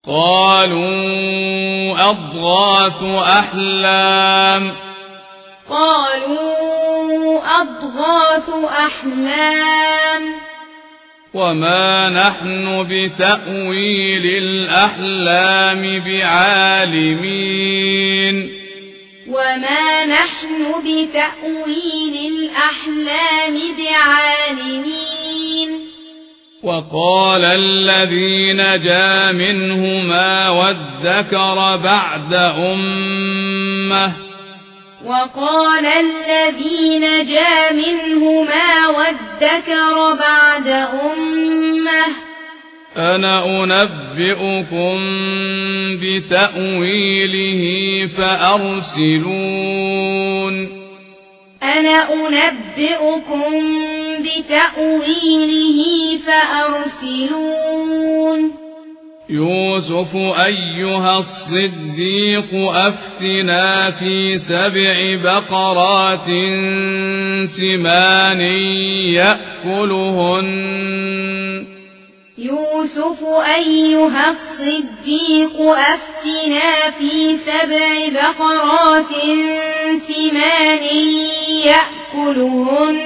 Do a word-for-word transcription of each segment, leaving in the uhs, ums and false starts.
قالوا أضغاث أحلام قالوا أضغاث أحلام وما نحن بتأويل الأحلام بعالمين وما نحن بتأويل الأحلام بعالمين وقال الذي نجا منهما وادكر بعد أمة وقال الذي نجا منهما وادكر بعد أمة أنا أنبئكم بتأويله فأرسلون أنا أنبئكم بتأويله فأرسلون يوسف أيها الصديق أفتنا في سبع بقرات سمان يأكلهن يوسف أيها الصديق أفتنا في سبع بقرات سمان يأكلهن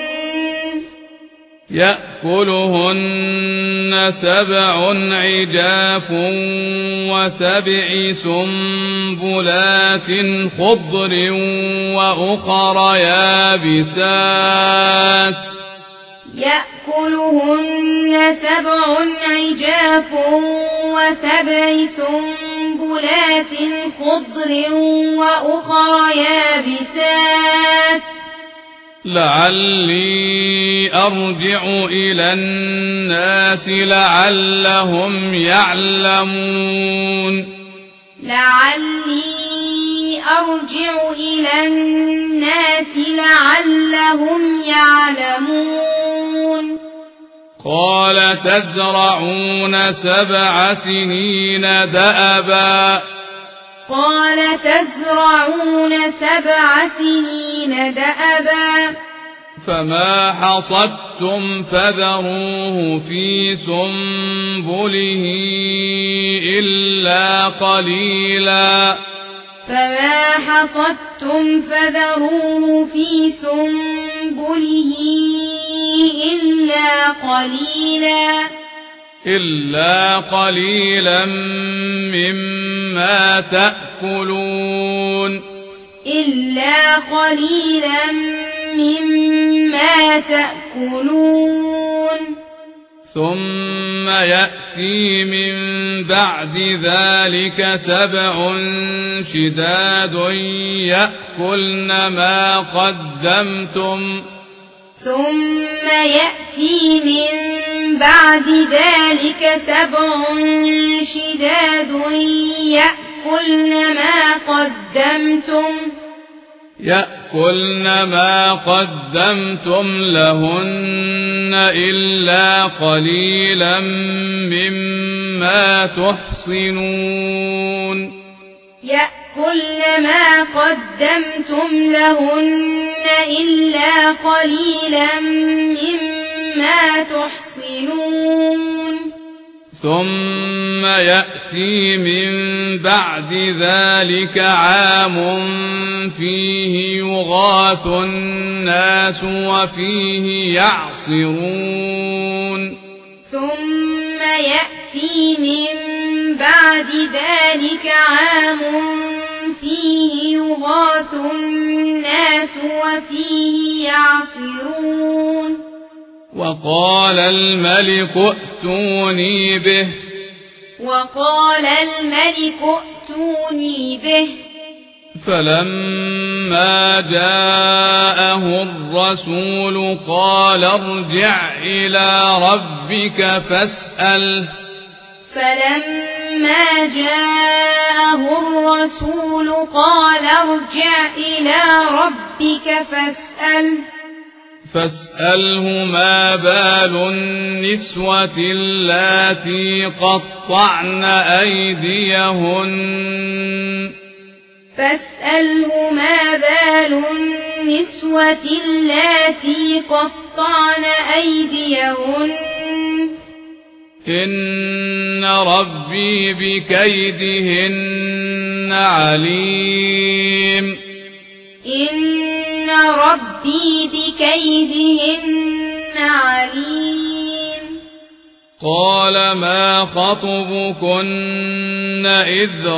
يأكلهن سبع عجاف وسبع سنبلات خضر وأخر يابسات يأكلهن سبع عجاف وسبع سنبلات خضر وأخر يابسات لعلي أرجع إلى الناس لعلهم يعلمون لعلي أرجع إلى الناس لعلهم يعلمون قال تزرعون سبع سنين دأبا قال تزرعون سبع سنين دأبا فما حصدتم فذروه في سنبله إلا قليلا فما حصدتم فذروه في سنبله إلا قليلا إلا قليلا مما تأكلون إلا قليلا مما تأكلون ثم يأتي من بعد ذلك سبع شداد يأكلن ما قدمتم ثم يأتي من بعد ذلك سبع شداد يأكلن ما قدمتم يأكلن ما قدمتم لهن إلا قليلا مما تحصنون يأكلن ما قدمتم لهن إلا قليلا مما تحصنون ثم يأتي من بعد ذلك عام فيه يغاث الناس وفيه يعصرون ثم يأتي من بعد ذلك عام فيه يغاث الناس وفيه يعصرون وقال الملك ائتوني به وقال الملك ائتوني به فلما جاءه الرسول قال ارجع إلى ربك فاسأله فلما جاءه الرسول قال ارجع إلى ربك فاسأله فاسأله ما بال النسوة اللاتي قطعن أيديهن فاسأله ما بال النسوة اللاتي قطعن أيديهن إن ربي بكيدهن عليم إن ربي بكيدهن عليم قال ما خطبكن إذ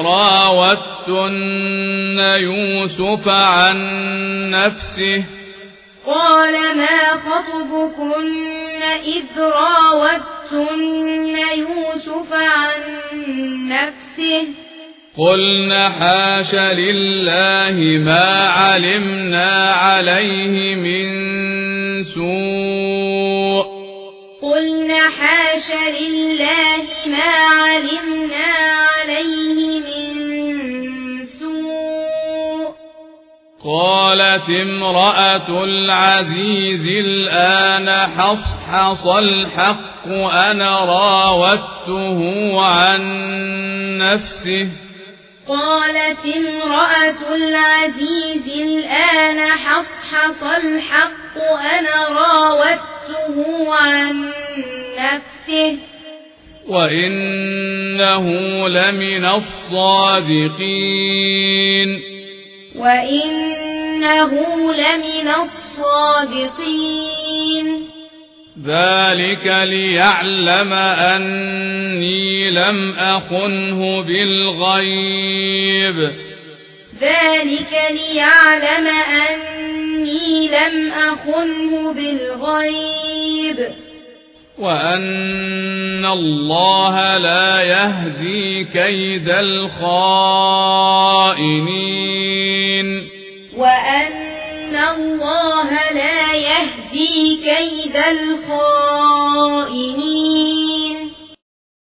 راوتن يوسف عن نفسه قال ما خطبكن إذ راوتن يوسف عن نفسه قلنا حاش لله ما علمنا عليه من سوء قلنا حاش لله ما علمنا عليه من سوء قالت امرأة العزيز الآن حصحص الحق أنا راودته عن نفسه قالت امرأة العزيز الآن حصحص الحق أنا راودته عن نفسه وإنه لمن الصادقين وإنه لمن الصادقين ذلك ليعلم أني لم أخنه بالغيب ذلك ليعلم أني لم أخنه بالغيب وأن الله لا يهدي كيد الخائنين وأن الله لا يهدي كيد الخائنين